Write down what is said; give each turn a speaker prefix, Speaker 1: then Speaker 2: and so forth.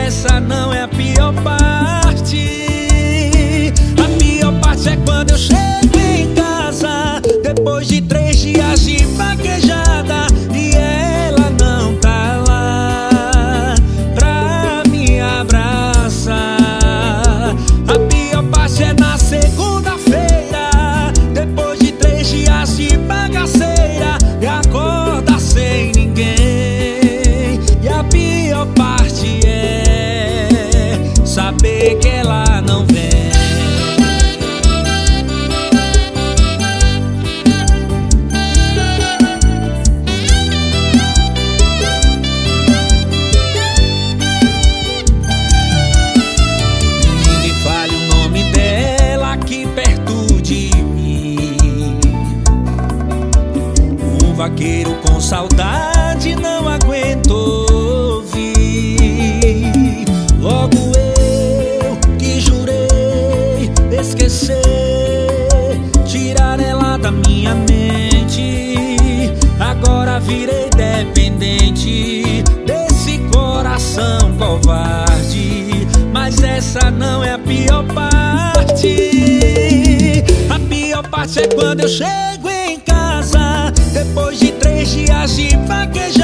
Speaker 1: essa não é a pior parte. A pior parte é quando eu chego em casa depois de 3 dias de vaquejada e ela não tá lá pra me abraçar. A pior parte é na segunda-feira, depois de 3 dias de bagaceira, e acorda sem ninguém. E a pior parte é saber que ela não vem. Ninguém fale o nome dela aqui perto de mim. Um vaqueiro com saudade não aguentou ouvir. Logo eu que jurei esquecer, tirar ela da minha mente, agora virei dependente desse coração covarde. Mas essa não é a pior parte. A pior parte é quando eu chego em casa depois de 3 dias de vaquejar